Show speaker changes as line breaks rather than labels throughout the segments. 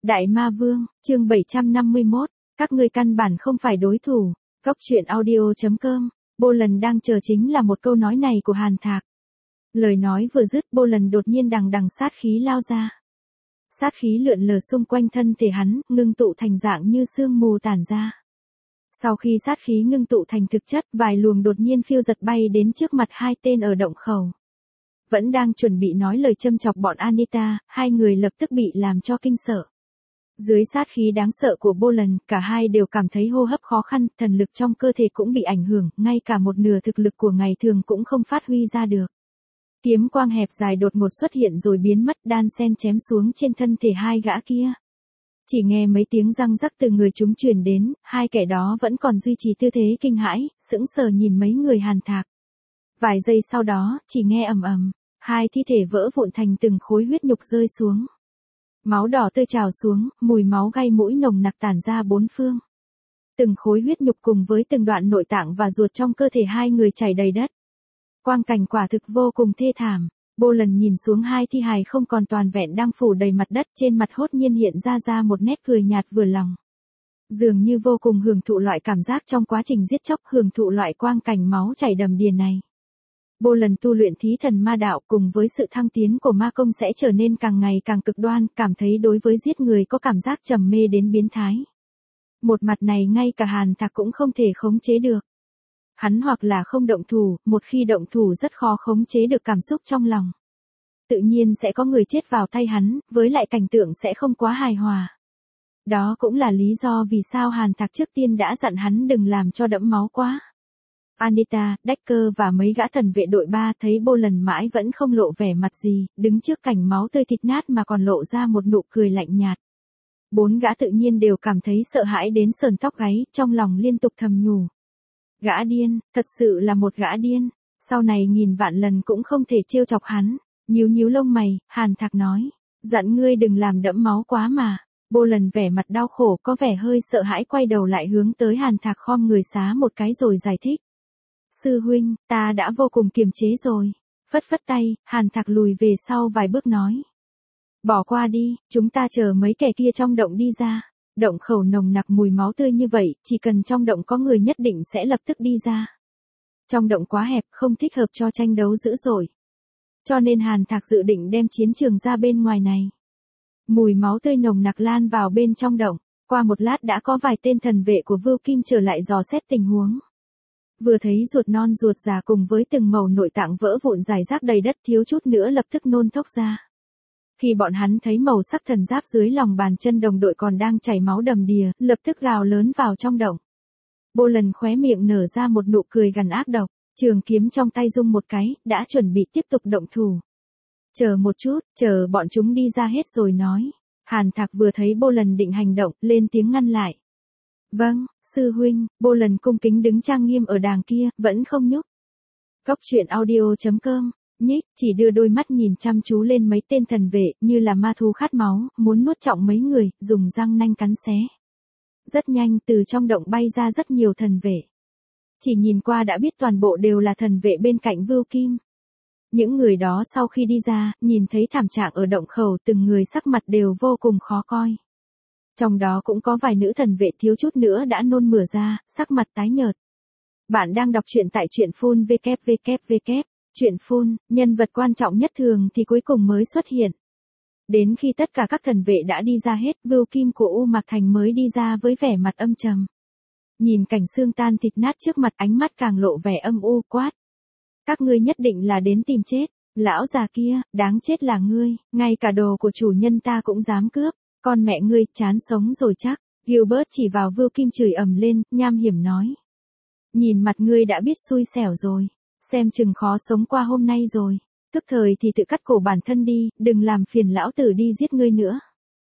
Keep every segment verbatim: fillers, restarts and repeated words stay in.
Đại Ma Vương, chương bảy trăm năm mươi mốt, các ngươi căn bản không phải đối thủ. Góc truyện audio chấm com, Bolan đang chờ chính là một câu nói này của Hàn Thạc. Lời nói vừa dứt, Bolan đột nhiên đằng đằng sát khí lao ra. Sát khí lượn lờ xung quanh thân thể hắn, ngưng tụ thành dạng như sương mù tản ra. Sau khi sát khí ngưng tụ thành thực chất, vài luồng đột nhiên phiêu giật bay đến trước mặt hai tên ở động khẩu. Vẫn đang chuẩn bị nói lời châm chọc bọn Anita, hai người lập tức bị làm cho kinh sợ. Dưới sát khí đáng sợ của Bolan, cả hai đều cảm thấy hô hấp khó khăn, thần lực trong cơ thể cũng bị ảnh hưởng, ngay cả một nửa thực lực của ngày thường cũng không phát huy ra được. Kiếm quang hẹp dài đột ngột xuất hiện rồi biến mất, đan sen chém xuống trên thân thể hai gã kia. Chỉ nghe mấy tiếng răng rắc từ người chúng truyền đến, hai kẻ đó vẫn còn duy trì tư thế kinh hãi, sững sờ nhìn mấy người Hàn Thạc. Vài giây sau đó, chỉ nghe ầm ầm, hai thi thể vỡ vụn thành từng khối huyết nhục rơi xuống. Máu đỏ tươi trào xuống, mùi máu gai mũi nồng nặc tản ra bốn phương. Từng khối huyết nhục cùng với từng đoạn nội tạng và ruột trong cơ thể hai người chảy đầy đất. Quang cảnh quả thực vô cùng thê thảm. Bolan nhìn xuống hai thi hài không còn toàn vẹn đang phủ đầy mặt đất, trên mặt hốt nhiên hiện ra ra một nét cười nhạt vừa lòng. Dường như vô cùng hưởng thụ loại cảm giác trong quá trình giết chóc, hưởng thụ loại quang cảnh máu chảy đầm đìa này. Bolan tu luyện thí thần ma đạo cùng với sự thăng tiến của ma công sẽ trở nên càng ngày càng cực đoan, cảm thấy đối với giết người có cảm giác trầm mê đến biến thái. Một mặt này ngay cả Hàn Thạc cũng không thể khống chế được. Hắn hoặc là không động thủ, một khi động thủ rất khó khống chế được cảm xúc trong lòng. Tự nhiên sẽ có người chết vào tay hắn, với lại cảnh tượng sẽ không quá hài hòa. Đó cũng là lý do vì sao Hàn Thạc trước tiên đã dặn hắn đừng làm cho đẫm máu quá. Anita, Decker và mấy gã thần vệ đội ba thấy Bolan mãi vẫn không lộ vẻ mặt gì, đứng trước cảnh máu tươi thịt nát mà còn lộ ra một nụ cười lạnh nhạt. Bốn gã tự nhiên đều cảm thấy sợ hãi đến sờn tóc gáy, trong lòng liên tục thầm nhủ. Gã điên, thật sự là một gã điên, sau này nghìn vạn lần cũng không thể trêu chọc hắn. Nhíu nhíu lông mày, Hàn Thạc nói, dặn ngươi đừng làm đẫm máu quá mà. Bolan vẻ mặt đau khổ, có vẻ hơi sợ hãi, quay đầu lại hướng tới Hàn Thạc khom người xá một cái rồi giải thích. Sư huynh, ta đã vô cùng kiềm chế rồi. Phất phất tay, Hàn Thạc lùi về sau vài bước nói. Bỏ qua đi, chúng ta chờ mấy kẻ kia trong động đi ra. Động khẩu nồng nặc mùi máu tươi như vậy, chỉ cần trong động có người nhất định sẽ lập tức đi ra. Trong động quá hẹp, không thích hợp cho tranh đấu dữ dội. Cho nên Hàn Thạc dự định đem chiến trường ra bên ngoài này. Mùi máu tươi nồng nặc lan vào bên trong động. Qua một lát đã có vài tên thần vệ của Vưu Kim trở lại dò xét tình huống. Vừa thấy ruột non ruột già cùng với từng mẩu nội tạng vỡ vụn rải rác đầy đất, thiếu chút nữa lập tức nôn thốc ra. Khi bọn hắn thấy màu sắc thần giáp dưới lòng bàn chân đồng đội còn đang chảy máu đầm đìa, lập tức gào lớn vào trong động. Bolan khóe miệng nở ra một nụ cười gằn ác độc, trường kiếm trong tay rung một cái, đã chuẩn bị tiếp tục động thủ. Chờ một chút, chờ bọn chúng đi ra hết rồi nói. Hàn Thạc vừa thấy Bolan định hành động, lên tiếng ngăn lại. Vâng, sư huynh. Bolan cung kính đứng trang nghiêm ở đàng kia, vẫn không nhúc. Góc truyện audio chấm com, nhích, chỉ đưa đôi mắt nhìn chăm chú lên mấy tên thần vệ, như là ma thú khát máu, muốn nuốt trọn mấy người, dùng răng nanh cắn xé. Rất nhanh, từ trong động bay ra rất nhiều thần vệ. Chỉ nhìn qua đã biết toàn bộ đều là thần vệ bên cạnh Vưu Kim. Những người đó sau khi đi ra, nhìn thấy thảm trạng ở động khẩu, từng người sắc mặt đều vô cùng khó coi. Trong đó cũng có vài nữ thần vệ thiếu chút nữa đã nôn mửa ra, sắc mặt tái nhợt. Bạn đang đọc truyện tại truyện phun vê kép vê kép vê kép. Truyện phun, nhân vật quan trọng nhất thường thì cuối cùng mới xuất hiện. Đến khi tất cả các thần vệ đã đi ra hết, Vưu Kim của U Mạc Thành mới đi ra với vẻ mặt âm trầm. Nhìn cảnh xương tan thịt nát trước mặt, ánh mắt càng lộ vẻ âm u, quát. Các ngươi nhất định là đến tìm chết. Lão già kia, đáng chết là ngươi, ngay cả đồ của chủ nhân ta cũng dám cướp. Con mẹ ngươi, chán sống rồi chắc. Gilbert chỉ vào Vưu Kim chửi ầm lên, nham hiểm nói. Nhìn mặt ngươi đã biết xui xẻo rồi. Xem chừng khó sống qua hôm nay rồi. Tức thời thì tự cắt cổ bản thân đi, đừng làm phiền lão tử đi giết ngươi nữa.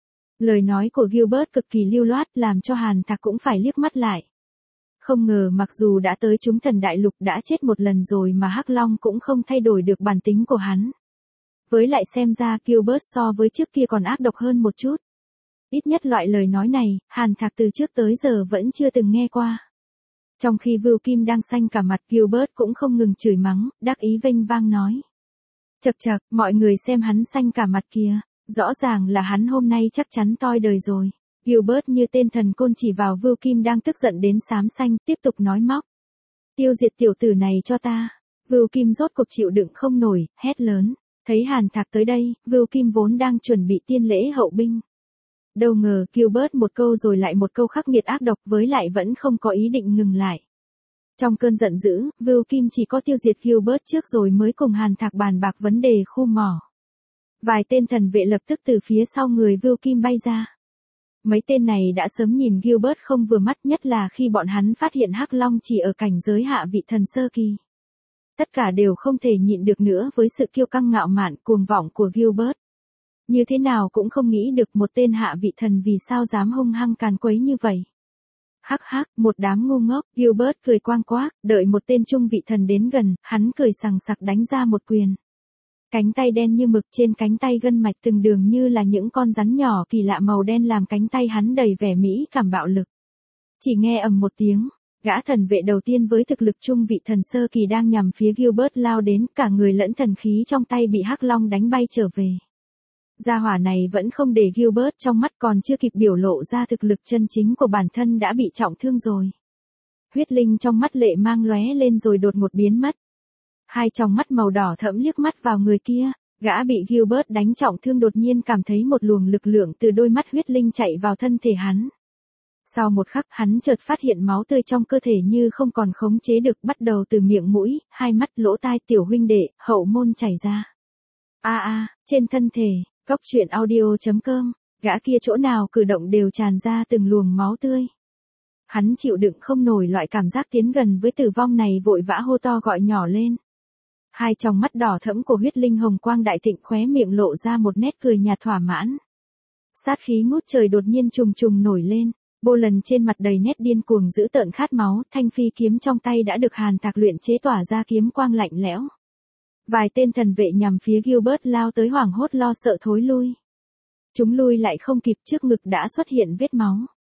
Lời nói của Gilbert cực kỳ lưu loát, làm cho Hàn Thạc cũng phải liếc mắt lại. Không ngờ mặc dù đã tới chúng thần đại lục đã chết một lần rồi mà Hắc Long cũng không thay đổi được bản tính của hắn. Với lại xem ra Gilbert so với trước kia còn ác độc hơn một chút. Ít nhất loại lời nói này, Hàn Thạc từ trước tới giờ vẫn chưa từng nghe qua. Trong khi Vưu Kim đang xanh cả mặt, Gilbert cũng không ngừng chửi mắng, đắc ý vênh vang nói. Chậc chậc, mọi người xem hắn xanh cả mặt kìa, Rõ ràng là hắn hôm nay chắc chắn toi đời rồi. Gilbert như tên thần côn chỉ vào Vưu Kim đang tức giận đến xám xanh, tiếp tục nói móc. Tiêu diệt tiểu tử này cho ta. Vưu Kim rốt cuộc chịu đựng không nổi, hét lớn. Thấy Hàn Thạc tới đây, Vưu Kim vốn đang chuẩn bị tiên lễ hậu binh. Đâu ngờ Gilbert một câu rồi lại một câu khắc nghiệt ác độc, với lại vẫn không có ý định ngừng lại. Trong cơn giận dữ, Vưu Kim chỉ có tiêu diệt Gilbert trước rồi mới cùng Hàn Thạc bàn bạc vấn đề khu mỏ. Vài tên thần vệ lập tức từ phía sau người Vưu Kim bay ra. Mấy tên này đã sớm nhìn Gilbert không vừa mắt, nhất là khi bọn hắn phát hiện Hắc Long chỉ ở cảnh giới hạ vị thần sơ kỳ. Tất cả đều không thể nhịn được nữa với sự kiêu căng ngạo mạn cuồng vọng của Gilbert. Như thế nào cũng không nghĩ được một tên hạ vị thần vì sao dám hung hăng càn quấy như vậy. Hắc hắc, một đám ngu ngốc, Gilbert cười quang quác, đợi một tên trung vị thần đến gần, hắn cười sằng sặc đánh ra một quyền. Cánh tay đen như mực, trên cánh tay gân mạch từng đường như là những con rắn nhỏ kỳ lạ màu đen làm cánh tay hắn đầy vẻ mỹ cảm bạo lực. Chỉ nghe ầm một tiếng, gã thần vệ đầu tiên với thực lực trung vị thần sơ kỳ đang nhằm phía Gilbert lao đến, cả người lẫn thần khí trong tay bị Hắc Long đánh bay trở về. Gia hỏa này vẫn không để Gilbert trong mắt, còn chưa kịp biểu lộ ra thực lực chân chính của bản thân đã bị trọng thương rồi. Huyết linh trong mắt lệ mang lóe lên rồi đột ngột biến mất. Hai tròng mắt màu đỏ thẫm liếc mắt vào người kia, gã bị Gilbert đánh trọng thương đột nhiên cảm thấy một luồng lực lượng từ đôi mắt huyết linh chạy vào thân thể hắn. Sau một khắc hắn chợt phát hiện máu tươi trong cơ thể như không còn khống chế được, bắt đầu từ miệng mũi, hai mắt, lỗ tai, tiểu huynh đệ, hậu môn chảy ra. A a, trên thân thể, Cốc truyện audio chấm com, gã kia chỗ nào cử động đều tràn ra từng luồng máu tươi. Hắn chịu đựng không nổi loại cảm giác tiến gần với tử vong này, vội vã hô to gọi nhỏ lên. Hai tròng mắt đỏ thẫm của huyết linh hồng quang đại thịnh, khóe miệng lộ ra một nét cười nhạt thỏa mãn. Sát khí ngút trời đột nhiên trùng trùng nổi lên, Bô Lần trên mặt đầy nét điên cuồng dữ tợn khát máu, thanh phi kiếm trong tay đã được Hàn Thạc luyện chế tỏa ra kiếm quang lạnh lẽo. Vài tên thần vệ nhằm phía Gilbert lao tới hoảng hốt lo sợ thối lui. Chúng lui lại không kịp, trước ngực đã xuất hiện vết máu.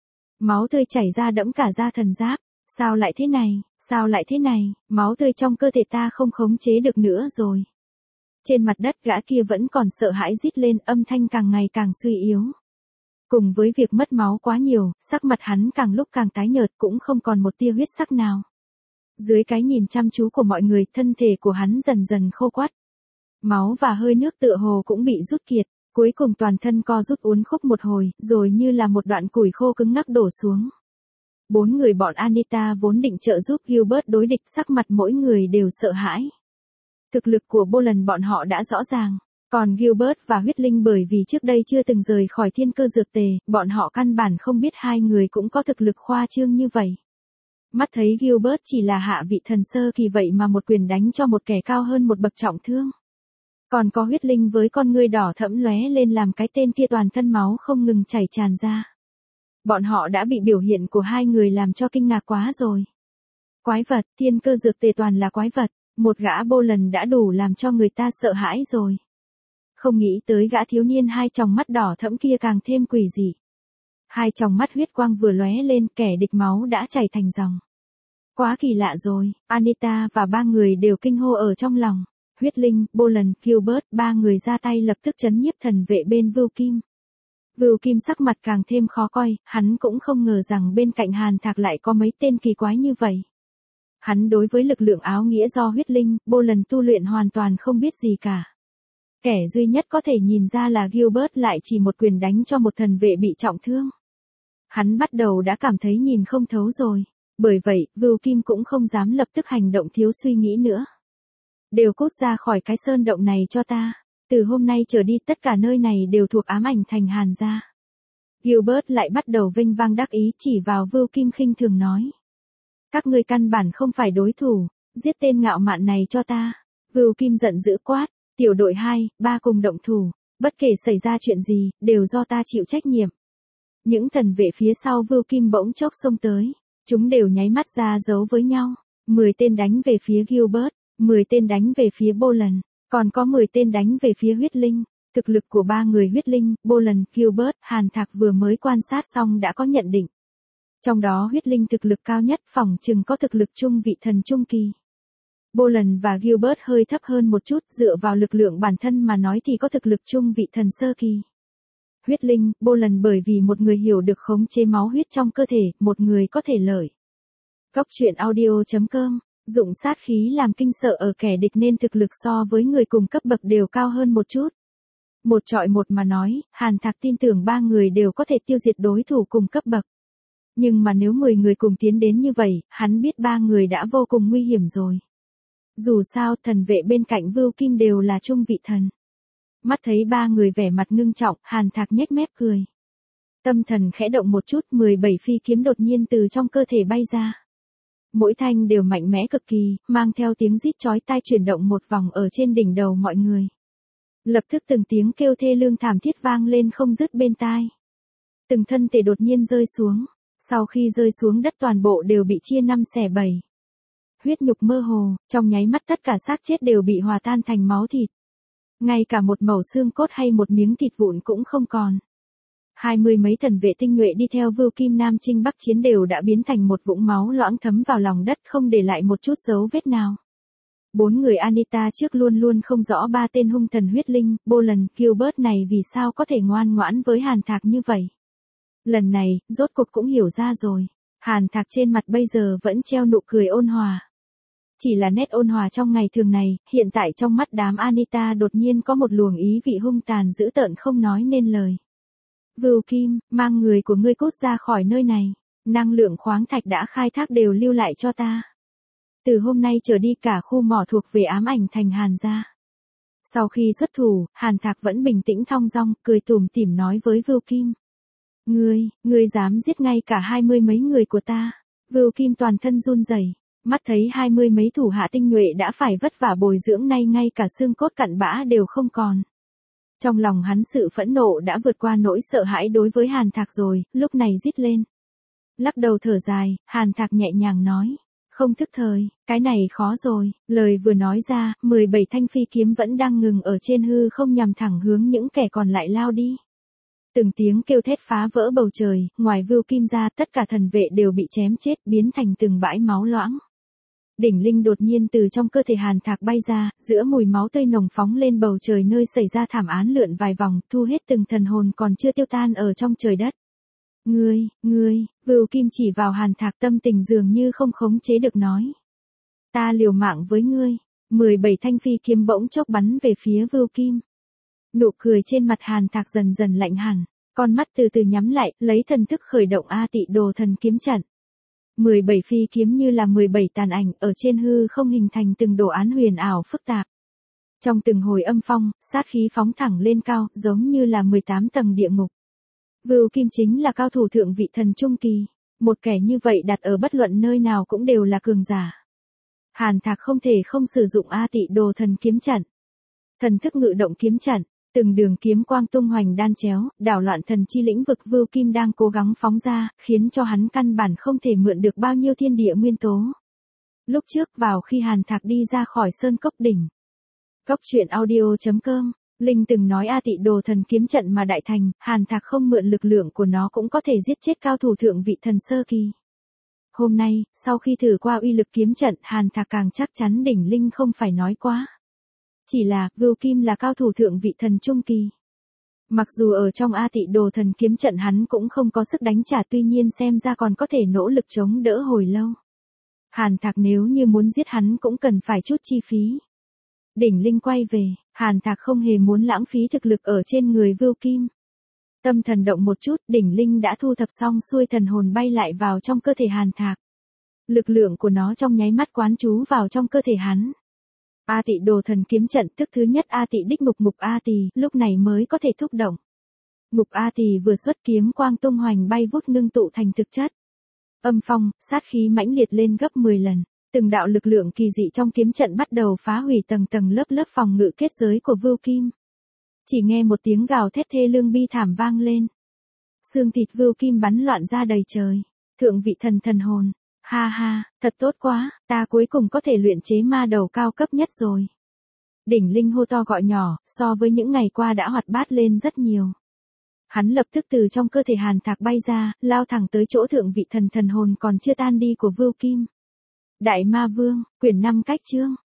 Máu tươi chảy ra đẫm cả da thần giáp. Sao lại thế này, sao lại thế này, máu tươi trong cơ thể ta không khống chế được nữa rồi. Trên mặt đất gã kia vẫn còn sợ hãi rít lên, âm thanh càng ngày càng suy yếu. Cùng với việc mất máu quá nhiều, sắc mặt hắn càng lúc càng tái nhợt, cũng không còn một tia huyết sắc nào. Dưới cái nhìn chăm chú của mọi người, thân thể của hắn dần dần khô quắt. Máu và hơi nước tựa hồ cũng bị rút kiệt, cuối cùng toàn thân co rút uốn khúc một hồi, rồi như là một đoạn củi khô cứng ngắc đổ xuống. Bốn người bọn Anita vốn định trợ giúp Gilbert đối địch, sắc mặt mỗi người đều sợ hãi. Thực lực của Bô Lần bọn họ đã rõ ràng, còn Gilbert và huyết linh bởi vì trước đây chưa từng rời khỏi thiên cơ dược tề, bọn họ căn bản không biết hai người cũng có thực lực khoa trương như vậy. Mắt thấy Gilbert chỉ là hạ vị thần sơ kỳ vậy mà một quyền đánh cho một kẻ cao hơn một bậc trọng thương. Còn có huyết linh với con ngươi đỏ thẫm lóe lên làm cái tên kia toàn thân máu không ngừng chảy tràn ra. Bọn họ đã bị biểu hiện của hai người làm cho kinh ngạc quá rồi. Quái vật, thiên cơ dược tề toàn là quái vật, một gã Bô Lần đã đủ làm cho người ta sợ hãi rồi. Không nghĩ tới gã thiếu niên hai tròng mắt đỏ thẫm kia càng thêm quỷ dị. Hai tròng mắt huyết quang vừa lóe lên, kẻ địch máu đã chảy thành dòng. Quá kỳ lạ rồi, Anita và ba người đều kinh hô ở trong lòng. Huyết linh, Bô Lần, Gilbert, ba người ra tay lập tức trấn nhiếp thần vệ bên Vưu Kim. Vưu Kim sắc mặt càng thêm khó coi, hắn cũng không ngờ rằng bên cạnh Hàn Thạc lại có mấy tên kỳ quái như vậy. Hắn đối với lực lượng áo nghĩa do huyết linh, Bô Lần tu luyện hoàn toàn không biết gì cả. Kẻ duy nhất có thể nhìn ra là Gilbert lại chỉ một quyền đánh cho một thần vệ bị trọng thương. Hắn bắt đầu đã cảm thấy nhìn không thấu rồi, bởi vậy, Vưu Kim cũng không dám lập tức hành động thiếu suy nghĩ nữa. Đều cút ra khỏi cái sơn động này cho ta, từ hôm nay trở đi tất cả nơi này đều thuộc ám ảnh thành Hàn gia. Gilbert lại bắt đầu vinh vang đắc ý chỉ vào Vưu Kim khinh thường nói. Các ngươi căn bản không phải đối thủ, giết tên ngạo mạn này cho ta. Vưu Kim giận dữ quát, tiểu đội hai, ba cùng động thủ, bất kể xảy ra chuyện gì, đều do ta chịu trách nhiệm. Những thần vệ phía sau Vưu Kim bỗng chốc xông tới, chúng đều nháy mắt ra dấu với nhau, mười tên đánh về phía Gilbert, mười tên đánh về phía Bô Lần, còn có mười tên đánh về phía huyết linh. Thực lực của ba người huyết linh, Bô Lần, Gilbert, Hàn Thạc vừa mới quan sát xong đã có nhận định. Trong đó huyết linh thực lực cao nhất, phỏng chừng có thực lực trung vị thần trung kỳ. Boland và Gilbert hơi thấp hơn một chút, dựa vào lực lượng bản thân mà nói thì có thực lực trung vị thần sơ kỳ. Huyết linh, Boland bởi vì một người hiểu được khống chế máu huyết trong cơ thể, một người có thể lợi. Góc truyện audio chấm com, dụng sát khí làm kinh sợ ở kẻ địch nên thực lực so với người cùng cấp bậc đều cao hơn một chút. Một trọi một mà nói, Hàn Thạc tin tưởng ba người đều có thể tiêu diệt đối thủ cùng cấp bậc. Nhưng mà nếu mười người cùng tiến đến như vậy, hắn biết ba người đã vô cùng nguy hiểm rồi. Dù sao, thần vệ bên cạnh Vưu Kim đều là trung vị thần. Mắt thấy ba người vẻ mặt ngưng trọng, Hàn Thạc nhếch mép cười. Tâm thần khẽ động một chút, mười bảy phi kiếm đột nhiên từ trong cơ thể bay ra. Mỗi thanh đều mạnh mẽ cực kỳ, mang theo tiếng rít chói tai chuyển động một vòng ở trên đỉnh đầu mọi người. Lập tức từng tiếng kêu thê lương thảm thiết vang lên không dứt bên tai. Từng thân thể đột nhiên rơi xuống, sau khi rơi xuống đất toàn bộ đều bị chia năm xẻ bảy. Huyết nhục mơ hồ, trong nháy mắt tất cả xác chết đều bị hòa tan thành máu thịt. Ngay cả một mẩu xương cốt hay một miếng thịt vụn cũng không còn. Hai mươi mấy thần vệ tinh nhuệ đi theo Vưu Kim Nam chinh bắc chiến đều đã biến thành một vũng máu loãng thấm vào lòng đất không để lại một chút dấu vết nào. Bốn người Anita trước luôn luôn không rõ ba tên hung thần huyết linh, Boland, Gilbert này vì sao có thể ngoan ngoãn với Hàn Thạc như vậy. Lần này, rốt cuộc cũng hiểu ra rồi. Hàn Thạc trên mặt bây giờ vẫn treo nụ cười ôn hòa. Chỉ là nét ôn hòa trong ngày thường này, hiện tại trong mắt đám Anita đột nhiên có một luồng ý vị hung tàn dữ tợn không nói nên lời. Vưu Kim, mang người của ngươi cút ra khỏi nơi này, năng lượng khoáng thạch đã khai thác đều lưu lại cho ta. Từ hôm nay trở đi cả khu mỏ thuộc về ám ảnh thành Hàn gia. Sau khi xuất thủ, Hàn Thạc vẫn bình tĩnh thong dong, cười tủm tỉm nói với Vưu Kim. Ngươi, ngươi dám giết ngay cả hai mươi mấy người của ta. Vưu Kim toàn thân run rẩy, mắt thấy hai mươi mấy thủ hạ tinh nhuệ đã phải vất vả bồi dưỡng nay ngay cả xương cốt cặn bã đều không còn. Trong lòng hắn sự phẫn nộ đã vượt qua nỗi sợ hãi đối với Hàn Thạc rồi, lúc này rít lên. Lắc đầu thở dài, Hàn Thạc nhẹ nhàng nói. Không thức thời, cái này khó rồi, lời vừa nói ra, mười bảy thanh phi kiếm vẫn đang ngừng ở trên hư không nhằm thẳng hướng những kẻ còn lại lao đi. Từng tiếng kêu thét phá vỡ bầu trời, ngoài Vưu Kim ra tất cả thần vệ đều bị chém chết biến thành từng bãi máu loãng. Đỉnh linh đột nhiên từ trong cơ thể Hàn Thạc bay ra, giữa mùi máu tươi nồng phóng lên bầu trời nơi xảy ra thảm án lượn vài vòng, thu hết từng thần hồn còn chưa tiêu tan ở trong trời đất. Ngươi, ngươi, Vưu Kim chỉ vào Hàn Thạc tâm tình dường như không khống chế được nói. Ta liều mạng với ngươi, mười bảy thanh phi kiếm bỗng chốc bắn về phía Vưu Kim. Nụ cười trên mặt Hàn Thạc dần dần lạnh hẳn, con mắt từ từ nhắm lại, lấy thần thức khởi động A Tị Đồ Thần Kiếm Trận. mười bảy phi kiếm như là mười bảy tàn ảnh ở trên hư không hình thành từng đồ án huyền ảo phức tạp. Trong từng hồi âm phong, sát khí phóng thẳng lên cao, giống như là mười tám tầng địa ngục. Vưu Kim chính là cao thủ thượng vị thần trung kỳ, một kẻ như vậy đặt ở bất luận nơi nào cũng đều là cường giả. Hàn Thạc không thể không sử dụng A Tị Đồ Thần Kiếm Trận. Thần thức ngự động kiếm trận, từng đường kiếm quang tung hoành đan chéo, đảo loạn thần chi lĩnh vực Vưu Kim đang cố gắng phóng ra, khiến cho hắn căn bản không thể mượn được bao nhiêu thiên địa nguyên tố. Lúc trước vào khi Hàn Thạc đi ra khỏi sơn cốc đỉnh. Góc truyện audio chấm com, Linh từng nói A Tị Đồ Thần Kiếm Trận mà đại thành, Hàn Thạc không mượn lực lượng của nó cũng có thể giết chết cao thủ thượng vị thần sơ kỳ. Hôm nay, sau khi thử qua uy lực kiếm trận, Hàn Thạc càng chắc chắn đỉnh Linh không phải nói quá. Chỉ là, Vưu Kim là cao thủ thượng vị thần trung kỳ. Mặc dù ở trong A Tị Đồ Thần Kiếm Trận hắn cũng không có sức đánh trả tuy nhiên xem ra còn có thể nỗ lực chống đỡ hồi lâu. Hàn Thạc nếu như muốn giết hắn cũng cần phải chút chi phí. Đỉnh Linh quay về, Hàn Thạc không hề muốn lãng phí thực lực ở trên người Vưu Kim. Tâm thần động một chút, đỉnh Linh đã thu thập xong xuôi thần hồn bay lại vào trong cơ thể Hàn Thạc. Lực lượng của nó trong nháy mắt quán trú vào trong cơ thể hắn. A Tị Đồ Thần Kiếm Trận tức thứ nhất A Tị Đích Ngục Ngục A Tỳ, lúc này mới có thể thúc động. Ngục A Tỳ vừa xuất kiếm quang tung hoành bay vút ngưng tụ thành thực chất. Âm phong, sát khí mãnh liệt lên gấp mười lần, từng đạo lực lượng kỳ dị trong kiếm trận bắt đầu phá hủy tầng tầng lớp lớp phòng ngự kết giới của Vưu Kim. Chỉ nghe một tiếng gào thét thê lương bi thảm vang lên. Xương thịt Vưu Kim bắn loạn ra đầy trời, thượng vị thần thần hồn. Ha ha, thật tốt quá, ta cuối cùng có thể luyện chế ma đầu cao cấp nhất rồi. Đỉnh Linh hô to gọi nhỏ, so với những ngày qua đã hoạt bát lên rất nhiều. Hắn lập tức từ trong cơ thể Hàn Thạc bay ra, lao thẳng tới chỗ thượng vị thần thần hồn còn chưa tan đi của Vưu Kim. Đại Ma Vương, quyển năm cách chương.